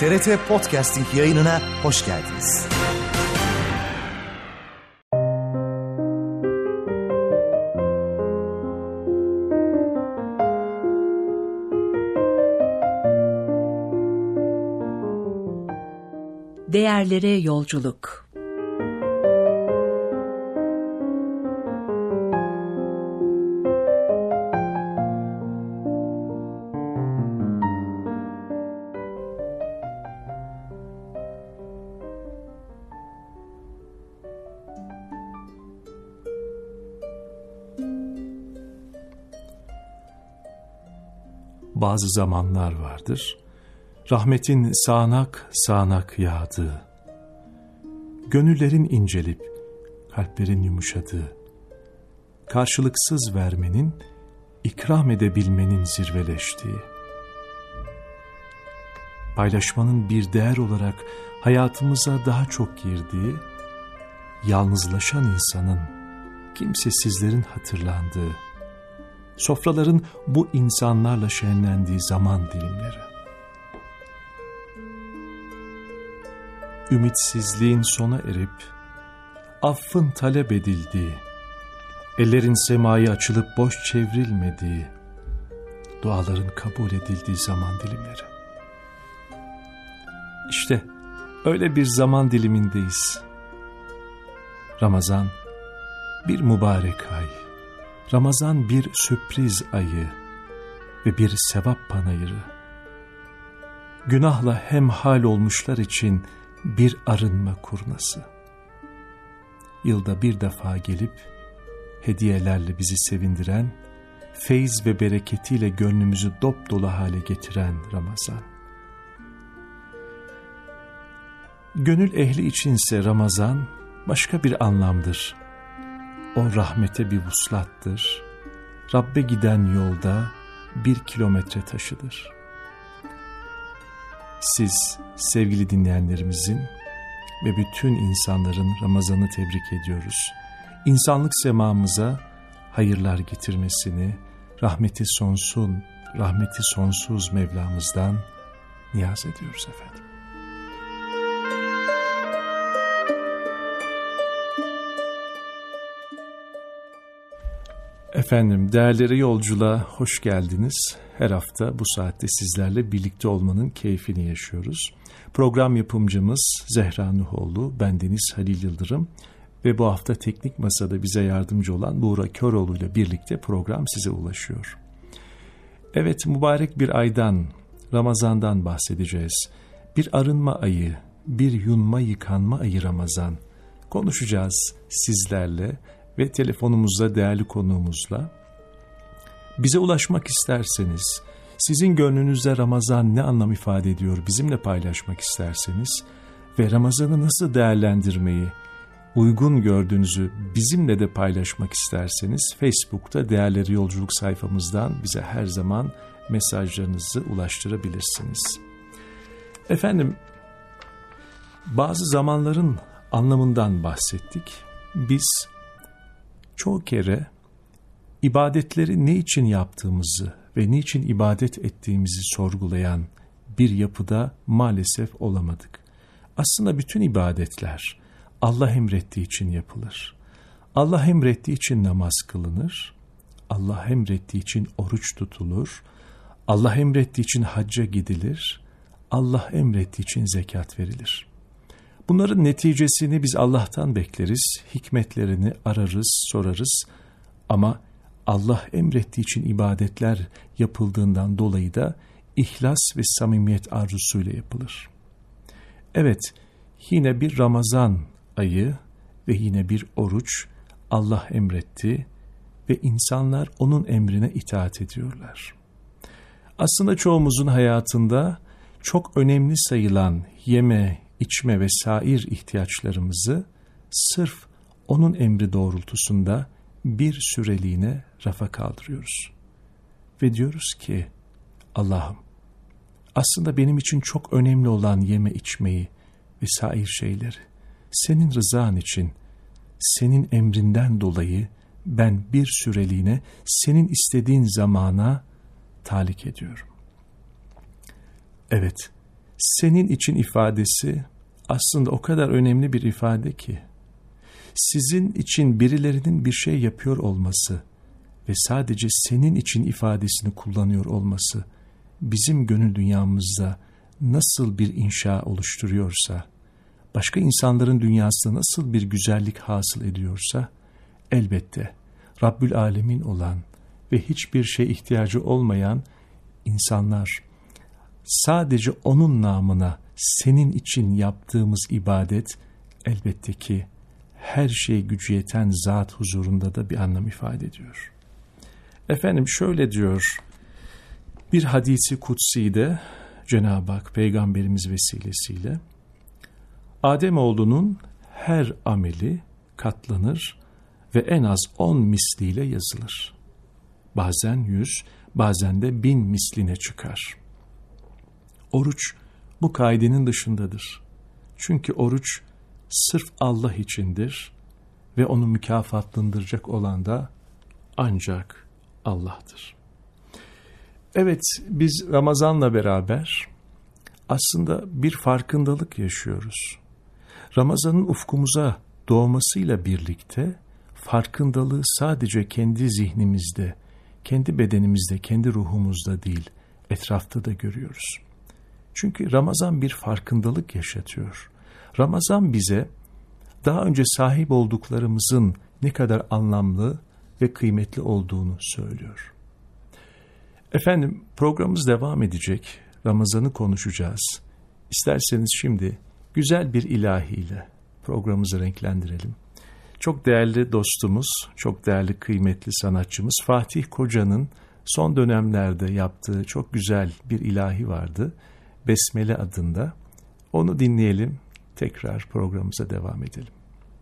TRT Podcasting yayınına hoş geldiniz. Değerlere yolculuk. Bazı zamanlar vardır, rahmetin sağanak sağanak yağdığı, gönüllerin incelip kalplerin yumuşadığı, karşılıksız vermenin, ikram edebilmenin zirveleştiği, paylaşmanın bir değer olarak hayatımıza daha çok girdiği, yalnızlaşan insanın, kimsesizlerin hatırlandığı, sofraların bu insanlarla şenlendiği zaman dilimleri. Ümitsizliğin sona erip, affın talep edildiği, ellerin semaya açılıp boş çevrilmediği, duaların kabul edildiği zaman dilimleri. İşte öyle bir zaman dilimindeyiz. Ramazan bir mübarek ay. Ramazan bir sürpriz ayı ve bir sevap panayırı. Günahla hemhal olmuşlar için bir arınma kurnası. Yılda bir defa gelip hediyelerle bizi sevindiren, feyz ve bereketiyle gönlümüzü dopdolu hale getiren Ramazan. Gönül ehli içinse Ramazan başka bir anlamdır. O rahmete bir vuslattır. Rabbe giden yolda 1 kilometre taşıdır. Siz sevgili dinleyenlerimizin ve bütün insanların Ramazan'ı tebrik ediyoruz. İnsanlık semamıza hayırlar getirmesini, rahmeti sonsuz Mevlamızdan niyaz ediyoruz efendim. Efendim, değerleri yolculuğa hoş geldiniz. Her hafta bu saatte sizlerle birlikte olmanın keyfini yaşıyoruz. Program yapımcımız Zehra Nuhoğlu, bendeniz Halil Yıldırım ve bu hafta teknik masada bize yardımcı olan Buğra Köroğlu ile birlikte program size ulaşıyor. Evet, mübarek bir aydan, Ramazan'dan bahsedeceğiz. Bir arınma ayı, bir yunma yıkanma ayı Ramazan. Konuşacağız sizlerle ve telefonumuzla, değerli konuğumuzla. Bize ulaşmak isterseniz, sizin gönlünüzde Ramazan ne anlam ifade ediyor bizimle paylaşmak isterseniz ve Ramazan'ı nasıl değerlendirmeyi uygun gördüğünüzü bizimle de paylaşmak isterseniz, Facebook'ta Değerleri Yolculuk sayfamızdan bize her zaman mesajlarınızı ulaştırabilirsiniz. Efendim, bazı zamanların anlamından bahsettik. Biz çoğu kere ibadetleri ne için yaptığımızı ve niçin ibadet ettiğimizi sorgulayan bir yapıda maalesef olamadık. Aslında bütün ibadetler Allah emrettiği için yapılır. Allah emrettiği için namaz kılınır. Allah emrettiği için oruç tutulur. Allah emrettiği için hacca gidilir. Allah emrettiği için zekat verilir. Bunların neticesini biz Allah'tan bekleriz, hikmetlerini ararız, sorarız ama Allah emrettiği için ibadetler yapıldığından dolayı da ihlas ve samimiyet arzusuyla yapılır. Evet, yine bir Ramazan ayı ve yine bir oruç Allah emretti ve insanlar onun emrine itaat ediyorlar. Aslında çoğumuzun hayatında çok önemli sayılan yeme, içme ve sair ihtiyaçlarımızı sırf onun emri doğrultusunda bir süreliğine rafa kaldırıyoruz. Ve diyoruz ki, Allah'ım, aslında benim için çok önemli olan yeme içmeyi ve sair şeyleri, senin rızan için, senin emrinden dolayı ben bir süreliğine senin istediğin zamana talik ediyorum. Evet, Senin için ifadesi aslında o kadar önemli bir ifade ki, sizin için birilerinin bir şey yapıyor olması ve sadece senin için ifadesini kullanıyor olması, bizim gönül dünyamızda nasıl bir inşa oluşturuyorsa, başka insanların dünyasında nasıl bir güzellik hasıl ediyorsa, elbette Rabbül Alemin olan ve hiçbir şeye ihtiyacı olmayan insanlar, sadece onun namına senin için yaptığımız ibadet, elbette ki her şeye gücü yeten zat huzurunda da bir anlam ifade ediyor. Efendim şöyle diyor, bir hadisi kutsi'de Cenab-ı Hak Peygamberimiz vesilesiyle, Ademoğlunun her ameli katlanır ve en az 10 misliyle yazılır. Bazen 100, bazen de 1000 misline çıkar. Oruç bu kaidenin dışındadır. Çünkü oruç sırf Allah içindir ve onu mükafatlandıracak olan da ancak Allah'tır. Evet, biz Ramazan'la beraber aslında bir farkındalık yaşıyoruz. Ramazan'ın ufkumuza doğmasıyla birlikte farkındalığı sadece kendi zihnimizde, kendi bedenimizde, kendi ruhumuzda değil, etrafta da görüyoruz. Çünkü Ramazan bir farkındalık yaşatıyor. Ramazan bize daha önce sahip olduklarımızın ne kadar anlamlı ve kıymetli olduğunu söylüyor. Efendim, programımız devam edecek. Ramazan'ı konuşacağız. İsterseniz şimdi güzel bir ilahiyle programımızı renklendirelim. Çok değerli dostumuz, çok değerli kıymetli sanatçımız Fatih Koca'nın son dönemlerde yaptığı çok güzel bir ilahi vardı. Besmele adında. Onu dinleyelim, tekrar programımıza devam edelim.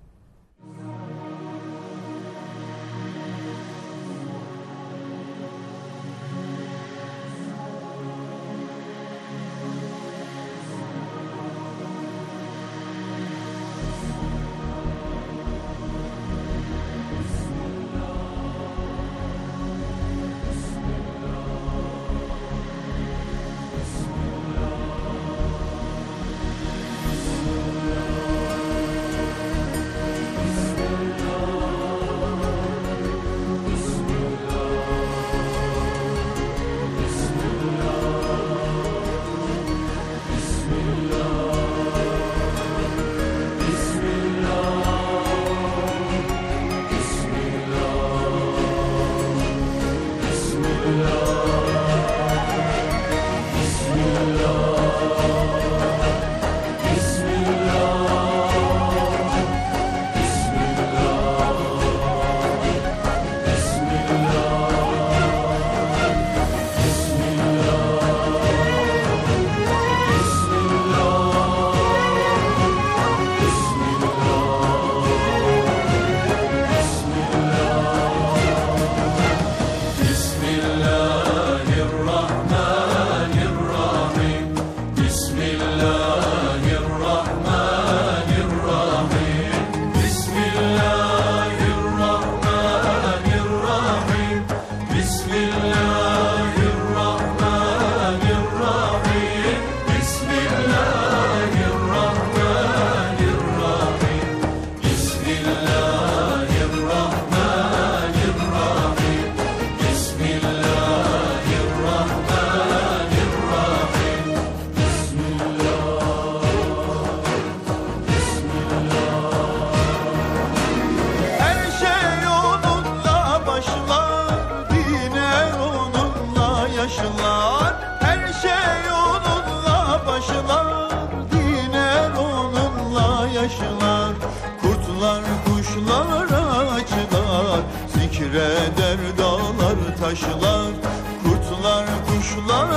Zikreder dağlar taşlar, kurtlar kuşlar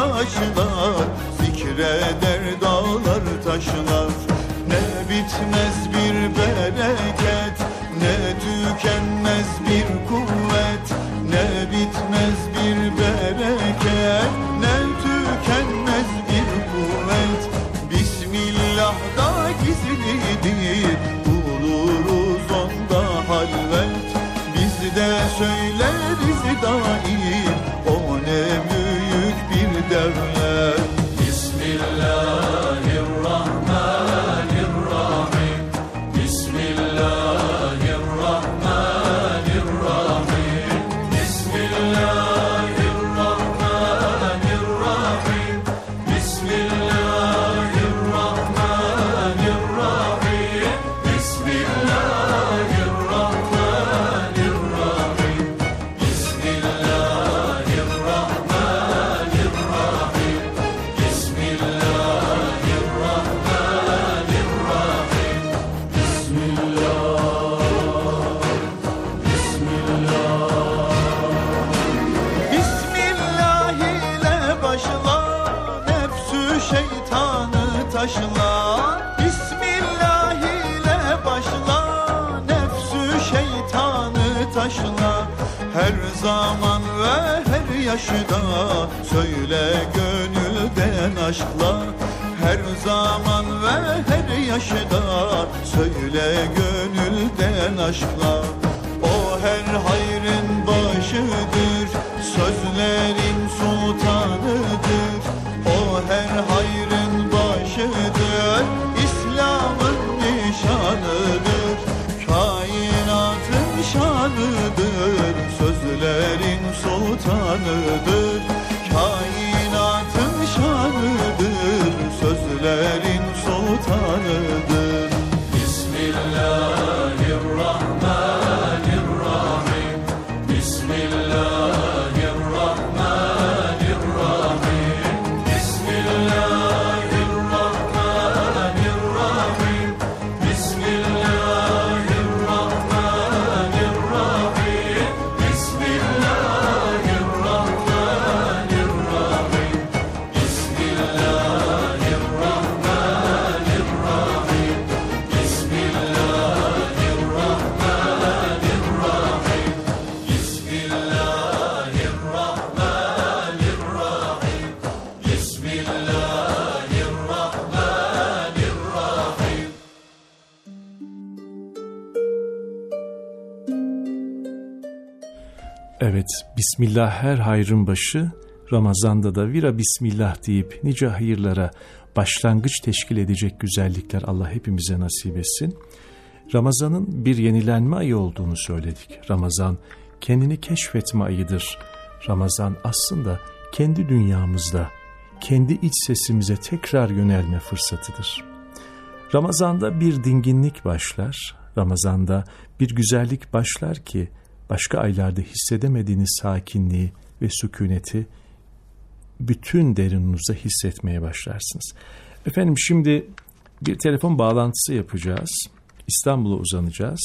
ağaçlar. Zikreder dağlar taşlar. Ne bitmez bir bereket, ne tükenmez bir kuvvet. Ne bitmez bir bereket, ne tükenmez bir kuvvet. Bismillah'da gizlidir, buluruz onda halvet. Biz de söyleriz daim, o ne büyük bir devlet. Bismillah. şeytanı taşla, Bismillah ile başla, nefsü şeytanı taşla. Her zaman ve her yaşta söyle gönülden aşkla. Her zaman ve her yaşta söyle gönülden aşkla. O her hayrın başıdır, sözlerin sultanıdır. O her hayrın başıdır, İslam'ın nişanıdır. Kainatın şanıdır, sözlerin sultanıdır. Kainatın şanıdır, sözlerin sultanıdır. Bismillahirrahmanirrahim. Bismillahirrahmanirrahim. Bismillahirrahmanirrahim. Bismillahirrahmanirrahim. Bismillahirrahmanirrahim. Evet, Bismillah her hayrın başı, Ramazan'da da vira Bismillah deyip nice hayırlara başlangıç teşkil edecek güzellikler Allah hepimize nasip etsin. Ramazan'ın bir yenilenme ayı olduğunu söyledik. Ramazan kendini keşfetme ayıdır. Ramazan aslında kendi dünyamızda, kendi iç sesimize tekrar yönelme fırsatıdır. Ramazan'da bir dinginlik başlar, Ramazan'da bir güzellik başlar ki başka aylarda hissedemediğiniz sakinliği ve sükuneti bütün derininize hissetmeye başlarsınız. Efendim şimdi bir telefon bağlantısı yapacağız. İstanbul'a uzanacağız.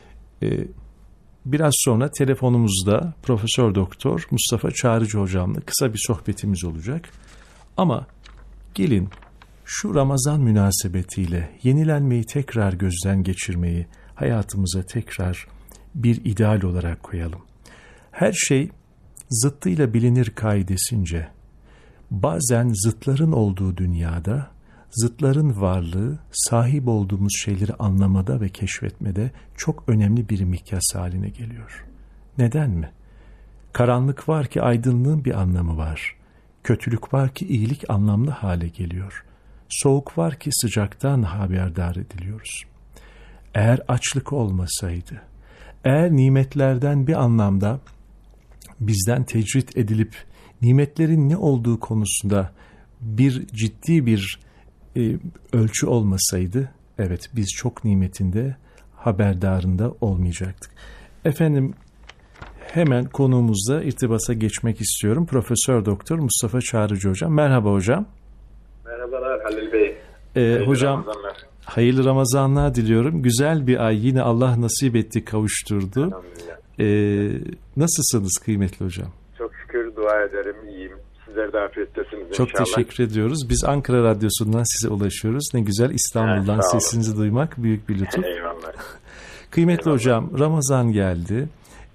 Biraz sonra telefonumuzda Profesör Doktor Mustafa Çağrıcı hocamla kısa bir sohbetimiz olacak. Ama gelin şu Ramazan münasebetiyle yenilenmeyi tekrar gözden geçirmeyi hayatımıza tekrar bir ideal olarak koyalım. Her şey zıttıyla bilinir kaidesince, bazen zıtların olduğu dünyada, zıtların varlığı sahip olduğumuz şeyleri anlamada ve keşfetmede çok önemli bir mikyas haline geliyor. Neden mi? Karanlık var ki aydınlığın bir anlamı var. Kötülük var ki iyilik anlamlı hale geliyor. Soğuk var ki sıcaktan haberdar ediliyoruz. Eğer açlık olmasaydı, eğer nimetlerden bir anlamda bizden tecrit edilip nimetlerin ne olduğu konusunda bir ciddi bir ölçü olmasaydı, evet biz çok nimetinde haberdarında olmayacaktık. Efendim hemen konuğumuzla irtibata geçmek istiyorum. Profesör Doktor Mustafa Çağrıcı hocam. Merhaba hocam. Merhabalar Halil Bey. Hocam hayırlı Ramazanlar diliyorum. Güzel bir ay yine Allah nasip etti, kavuşturdu. Nasılsınız kıymetli hocam? Çok şükür, dua ederim, iyiyim. Sizler de afiyettesiniz çok inşallah. Çok teşekkür ediyoruz. Biz Ankara Radyosu'ndan size ulaşıyoruz. Ne güzel İstanbul'dan sesinizi duymak büyük bir lütuf. Eyvallah. Kıymetli Eyvallah. hocam, Ramazan geldi.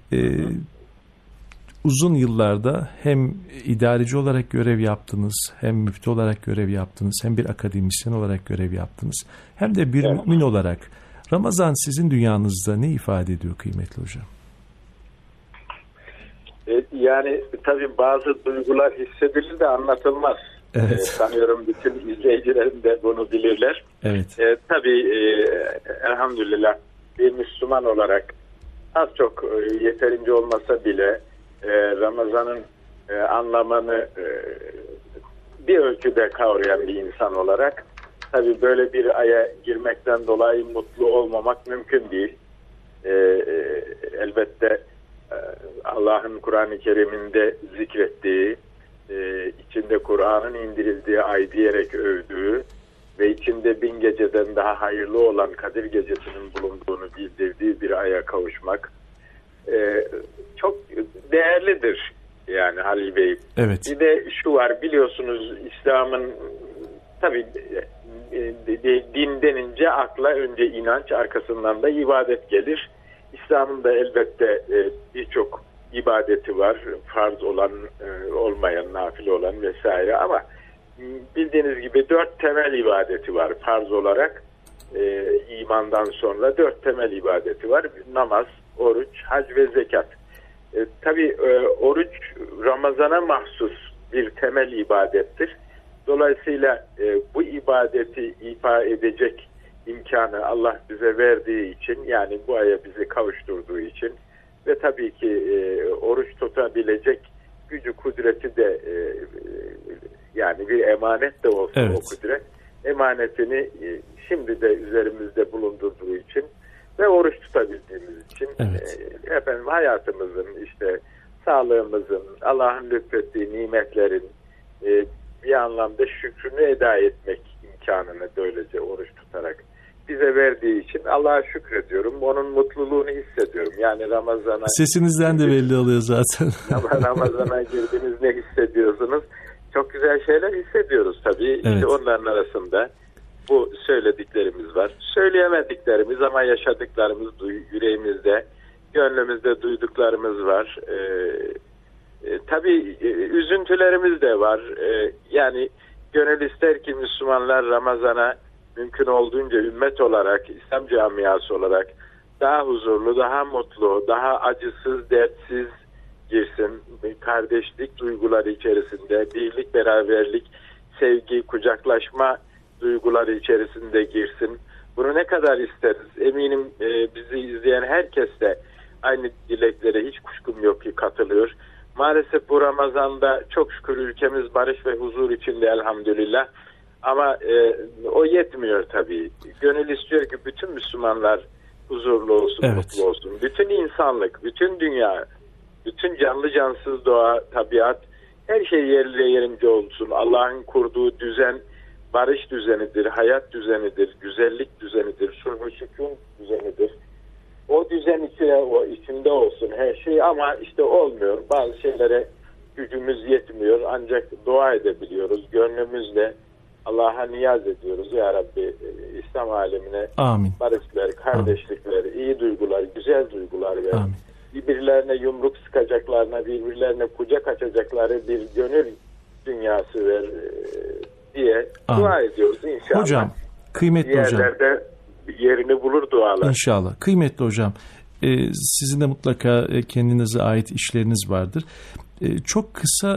Uzun yıllarda hem idareci olarak görev yaptınız, hem müftü olarak görev yaptınız, hem bir akademisyen olarak görev yaptınız, hem de bir mümin olarak. Ramazan sizin dünyanızda ne ifade ediyor kıymetli hocam? Yani tabii bazı duygular hissedilir de anlatılmaz. Evet. Sanıyorum bütün izleyicilerim de bunu bilirler. Evet. Tabii elhamdülillah bir Müslüman olarak az çok yeterince olmasa bile Ramazan'ın anlamını bir ölçüde kavrayan bir insan olarak tabii böyle bir aya girmekten dolayı mutlu olmamak mümkün değil. Elbette Allah'ın Kur'an-ı Kerim'inde zikrettiği, içinde Kur'an'ın indirildiği ay diyerek övdüğü ve içinde 1000 geceden daha hayırlı olan Kadir Gecesi'nin bulunduğunu bildirdiği bir aya kavuşmak çok değerlidir yani Halil Bey. Evet. Bir de şu var, biliyorsunuz İslam'ın tabii din denince akla önce inanç, arkasından da ibadet gelir. İslam'ın da elbette birçok ibadeti var. Farz olan, olmayan, nafile olan vesaire, ama bildiğiniz gibi 4 temel ibadeti var. Farz olarak imandan sonra 4 temel ibadeti var. Namaz, oruç, hac ve zekat. Tabii oruç Ramazan'a mahsus bir temel ibadettir. Dolayısıyla bu ibadeti ifa edecek imkanı Allah bize verdiği için, yani bu aya bizi kavuşturduğu için ve tabii ki oruç tutabilecek gücü, kudreti de yani bir emanet de olsun, evet, o kudret emanetini şimdi de üzerimizde bulundurduğu için ve oruç tutabildiğimiz için, evet, efendim hayatımızın, işte sağlığımızın, Allah'ın lütfettiği nimetlerin bir anlamda şükrünü eda etmek imkanını böylece oruç tutarak bize verdiği için Allah'a şükrediyorum. Onun mutluluğunu hissediyorum. Yani Ramazan'a... Sesinizden de belli oluyor zaten. Ramazan'a girdiniz, ne hissediyorsunuz? Çok güzel şeyler hissediyoruz tabii. Evet. İşte onların arasında bu söylediklerimiz var. Söyleyemediklerimiz ama yaşadıklarımız yüreğimizde, gönlümüzde duyduklarımız var. Tabii üzüntülerimiz de var. Yani gönül ister ki Müslümanlar Ramazan'a mümkün olduğunca ümmet olarak, İslam camiası olarak daha huzurlu, daha mutlu, daha acısız, dertsiz girsin. Kardeşlik duyguları içerisinde, birlik, beraberlik, sevgi, kucaklaşma duyguları içerisinde girsin. Bunu ne kadar isteriz? Eminim bizi izleyen herkes de aynı dileklere, hiç kuşkum yok ki, katılıyor. Maalesef bu Ramazan'da çok şükür ülkemiz barış ve huzur içinde elhamdülillah. Ama o yetmiyor tabii. Gönül istiyor ki bütün Müslümanlar huzurlu olsun, evet, mutlu olsun. Bütün insanlık, bütün dünya, bütün canlı cansız doğa, tabiat, her şey yerli yerince olsun. Allah'ın kurduğu düzen barış düzenidir, hayat düzenidir, güzellik düzenidir, sulh-u sükun düzenidir. O düzen içinde olsun her şey, ama işte olmuyor. Bazı şeylere gücümüz yetmiyor. Ancak dua edebiliyoruz. Gönlümüzle Allah'a niyaz ediyoruz. Ya Rabbi, İslam alemine amin, barışlar, kardeşlikler, iyi duygular, güzel duygular ver. Amin. Birbirlerine yumruk sıkacaklarına, birbirlerine kucak açacakları bir gönül dünyası ver diye amin, dua ediyoruz inşallah. Hocam, kıymetli hocam. Yerlerde yerini bulur dualar. İnşallah. Kıymetli hocam, sizin de mutlaka kendinize ait işleriniz vardır. Çok kısa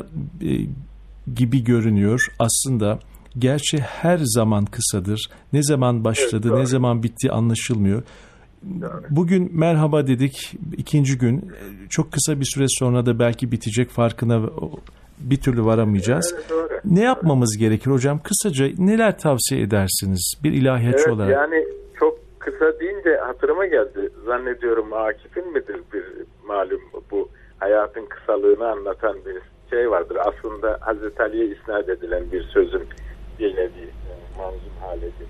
gibi görünüyor. Aslında gerçi her zaman kısadır. Ne zaman başladı, evet, ne zaman bitti anlaşılmıyor. Doğru. Bugün merhaba dedik, ikinci gün. Çok kısa bir süre sonra da belki bitecek, farkına bir türlü varamayacağız. Evet, doğru. Ne yapmamız gerekir hocam? Kısaca neler tavsiye edersiniz bir ilahiyatçı olarak? Yani çok kısa deyince hatırıma geldi. Zannediyorum Akif'in midir bir malum bu hayatın kısalığını anlatan bir şey vardır. Aslında Hazreti Ali'ye isnat edilen bir sözün bir nevi manzum halidir.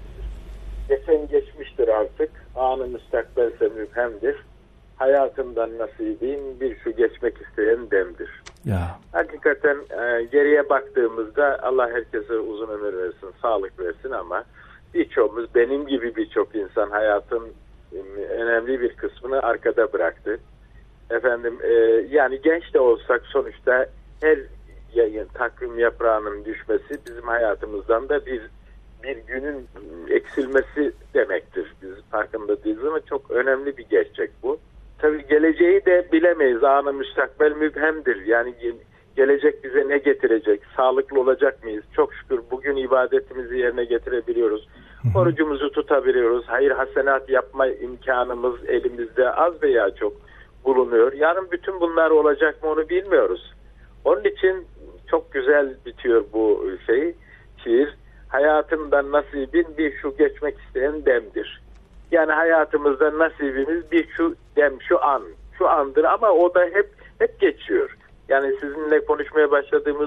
Geçen geçmiştir artık, anı müstakbelse müphemdir. Hayatımdan nasibim bir şu geçmek isteyen demdir. Ya. Hakikaten geriye baktığımızda Allah herkese uzun ömür versin, sağlık versin, ama birçoğumuz, benim gibi birçok insan hayatın önemli bir kısmını arkada bıraktı. Efendim yani genç de olsak sonuçta her takvim yaprağının düşmesi bizim hayatımızdan da bir günün eksilmesi demektir. Biz farkında değiliz ama çok önemli bir gerçek bu. Tabii geleceği de bilemeyiz. Anı müstakbel müphemdir. Yani gelecek bize ne getirecek? Sağlıklı olacak mıyız? Çok şükür bugün ibadetimizi yerine getirebiliyoruz. Orucumuzu tutabiliyoruz. Hayır hasenat yapma imkanımız elimizde az veya çok bulunuyor. Yarın bütün bunlar olacak mı onu bilmiyoruz. Onun için çok güzel bitiyor bu şiir. Hayatımdan nasibin bir şu geçmek isteyen demdir. Yani hayatımızda nasibimiz bir şu dem, şu andır, ama o da hep geçiyor. Yani sizinle konuşmaya başladığımız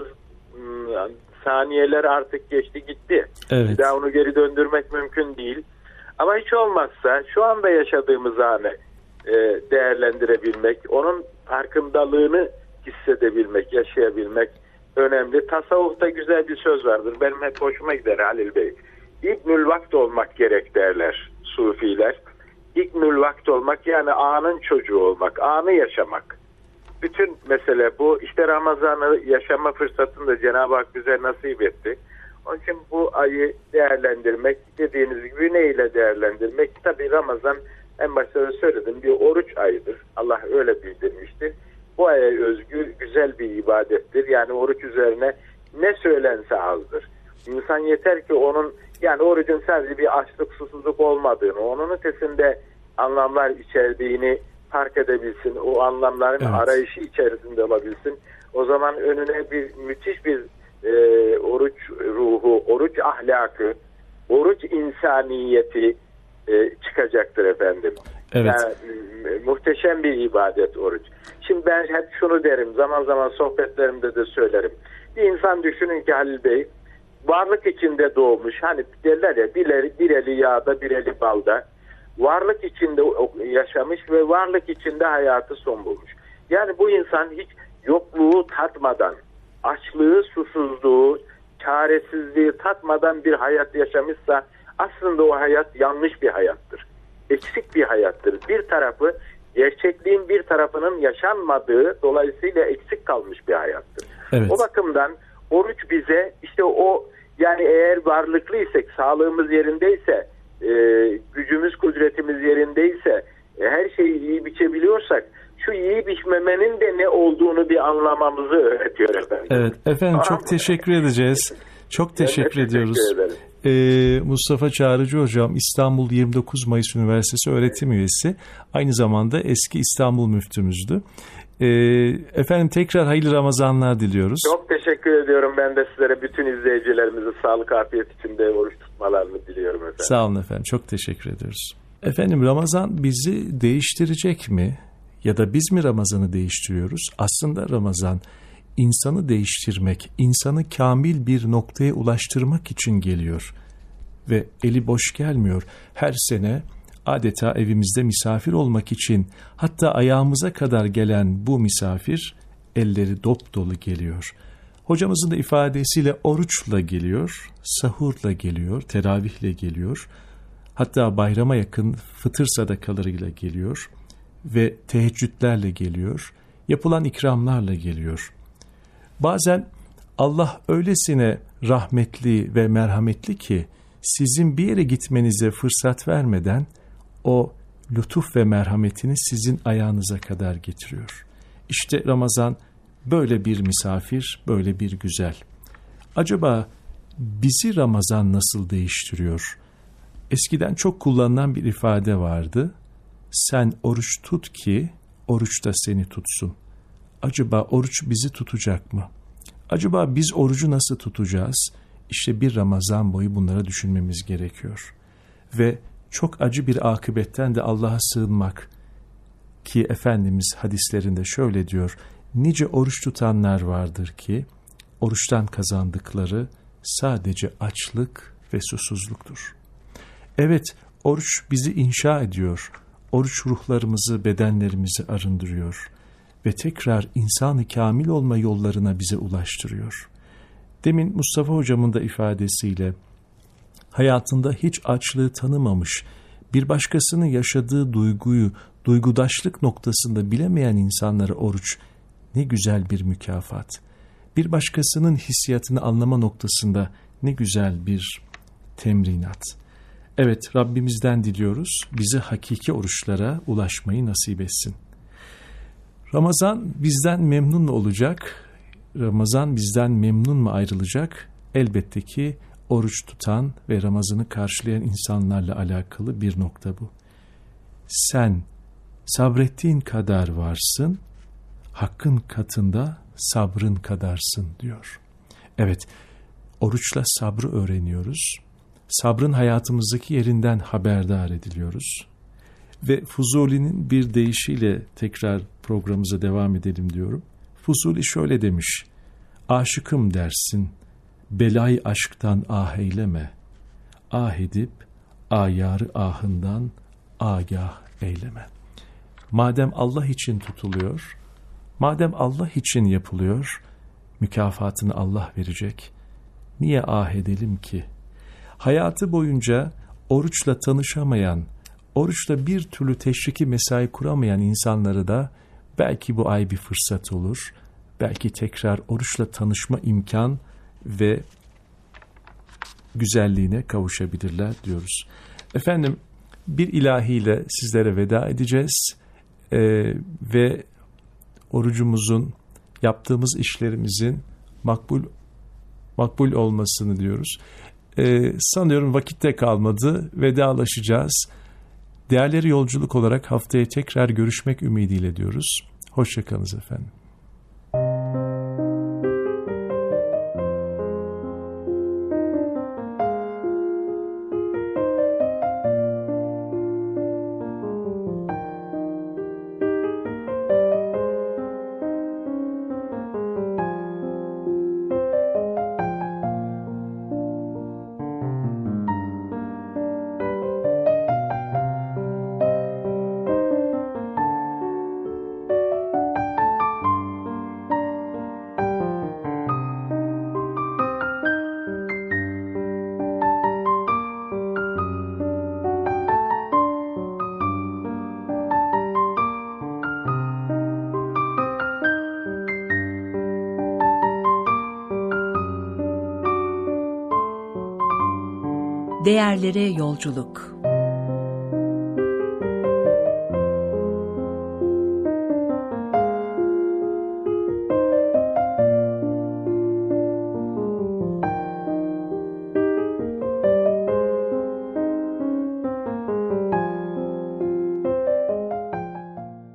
saniyeler artık geçti gitti. Evet. Bir daha onu geri döndürmek mümkün değil. Ama hiç olmazsa şu anda yaşadığımız anı değerlendirebilmek, onun farkındalığını hissedebilmek, yaşayabilmek önemli. Tasavvufta güzel bir söz vardır. Benim hep hoşuma gider Halil Bey. İbnül vakt olmak gerek derler Sufiler. İbnül vakt olmak yani anın çocuğu olmak, anı yaşamak. Bütün mesele bu. İşte Ramazan'ı yaşama fırsatını da Cenab-ı Hak bize nasip etti. Onun için bu ayı değerlendirmek, dediğiniz gibi neyle değerlendirmek? Tabii Ramazan en başta da söyledim bir oruç ayıdır. Allah öyle bildirmiştir. Bu aya özgü güzel bir ibadettir. Yani oruç üzerine ne söylense azdır. İnsan yeter ki onun yani orucun sadece bir açlık susuzluk olmadığını, onun ötesinde anlamlar içerdiğini fark edebilsin. O anlamların arayışı içerisinde olabilsin. O zaman önüne bir müthiş bir oruç ruhu, oruç ahlakı, oruç insaniyeti çıkacaktır efendim. Evet. Yani, muhteşem bir ibadet oruç. Şimdi ben hep şunu derim, zaman zaman sohbetlerimde de söylerim. Bir insan düşünün ki Halil Bey, varlık içinde doğmuş, hani derler ya bir eli yağda bir eli balda, varlık içinde yaşamış ve varlık içinde hayatı son bulmuş. Yani bu insan hiç yokluğu tatmadan, açlığı, susuzluğu, çaresizliği tatmadan bir hayat yaşamışsa aslında o hayat yanlış bir hayattır. Eksik bir hayattır. Bir tarafı, gerçekliğin bir tarafının yaşanmadığı, dolayısıyla eksik kalmış bir hayattır. Evet. O bakımdan oruç bize işte o, yani eğer varlıklıysak, sağlığımız yerindeyse, gücümüz, kudretimiz yerindeyse, her şeyi iyi biçebiliyorsak, şu iyi biçmemenin de ne olduğunu bir anlamamızı öğretiyor efendim. Evet efendim, çok teşekkür edeceğiz. Çok teşekkür ediyoruz. Mustafa Çağrıcı Hocam, İstanbul 29 Mayıs Üniversitesi öğretim üyesi. Aynı zamanda eski İstanbul müftümüzdü. Efendim tekrar hayırlı Ramazanlar diliyoruz. Çok teşekkür ediyorum. Ben de sizlere, bütün izleyicilerimize sağlık, afiyet içinde oruç tutmalarını diliyorum efendim. Sağ olun efendim. Çok teşekkür ediyoruz. Efendim Ramazan bizi değiştirecek mi? Ya da biz mi Ramazan'ı değiştiriyoruz? Aslında Ramazan insanı değiştirmek, insanı kamil bir noktaya ulaştırmak için geliyor. Ve eli boş gelmiyor. Her sene adeta evimizde misafir olmak için, hatta ayağımıza kadar gelen bu misafir elleri dop dolu geliyor. Hocamızın da ifadesiyle oruçla geliyor, sahurla geliyor, teravihle geliyor. Hatta bayrama yakın fıtır sadakalarıyla geliyor ve teheccüdlerle geliyor. Yapılan ikramlarla geliyor. Bazen Allah öylesine rahmetli ve merhametli ki sizin bir yere gitmenize fırsat vermeden o lütuf ve merhametini sizin ayağınıza kadar getiriyor. İşte Ramazan böyle bir misafir, böyle bir güzel. Acaba bizi Ramazan nasıl değiştiriyor? Eskiden çok kullanılan bir ifade vardı. Sen oruç tut ki oruç da seni tutsun. Acaba oruç bizi tutacak mı? Acaba biz orucu nasıl tutacağız? İşte bir Ramazan boyu bunlara düşünmemiz gerekiyor. Ve çok acı bir akıbetten de Allah'a sığınmak. Ki Efendimiz hadislerinde şöyle diyor: nice oruç tutanlar vardır ki oruçtan kazandıkları sadece açlık ve susuzluktur. Evet, oruç bizi inşa ediyor. Oruç ruhlarımızı, bedenlerimizi arındırıyor ve tekrar insan-ı kamil olma yollarına bize ulaştırıyor. Demin Mustafa Hocam'ın da ifadesiyle hayatında hiç açlığı tanımamış, bir başkasının yaşadığı duyguyu, duygudaşlık noktasında bilemeyen insanlara oruç ne güzel bir mükafat. Bir başkasının hissiyatını anlama noktasında ne güzel bir temrinat. Evet, Rabbimizden diliyoruz, bize hakiki oruçlara ulaşmayı nasip etsin. Ramazan bizden memnun mu olacak? Ramazan bizden memnun mu ayrılacak? Elbette ki oruç tutan ve Ramazan'ı karşılayan insanlarla alakalı bir nokta bu. Sen sabrettiğin kadar varsın, hakkın katında sabrın kadarsın diyor. Evet, oruçla sabrı öğreniyoruz. Sabrın hayatımızdaki yerinden haberdar ediliyoruz. Ve Fuzuli'nin bir deyişiyle tekrar programımıza devam edelim diyorum. Fuzuli şöyle demiş: aşıkım dersin, belayı aşktan ah eyleme, ah edip ayarı ahından agah eyleme. Madem Allah için tutuluyor, madem Allah için yapılıyor, mükafatını Allah verecek. Niye ah edelim ki? Hayatı boyunca oruçla tanışamayan, oruçla bir türlü teşriki mesai kuramayan insanları da belki bu ay bir fırsat olur. Belki tekrar oruçla tanışma imkan ve güzelliğine kavuşabilirler diyoruz. Efendim, bir ilahiyle sizlere veda edeceğiz ve orucumuzun, yaptığımız işlerimizin makbul olmasını diyoruz. Sanıyorum vakitte kalmadı, vedalaşacağız. Değerleri yolculuk olarak haftaya tekrar görüşmek ümidiyle diyoruz. Hoşça kalınız efendim. Değerlere yolculuk.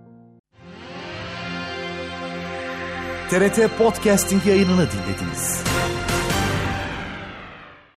TRT Podcasting yayınını dinlediniz.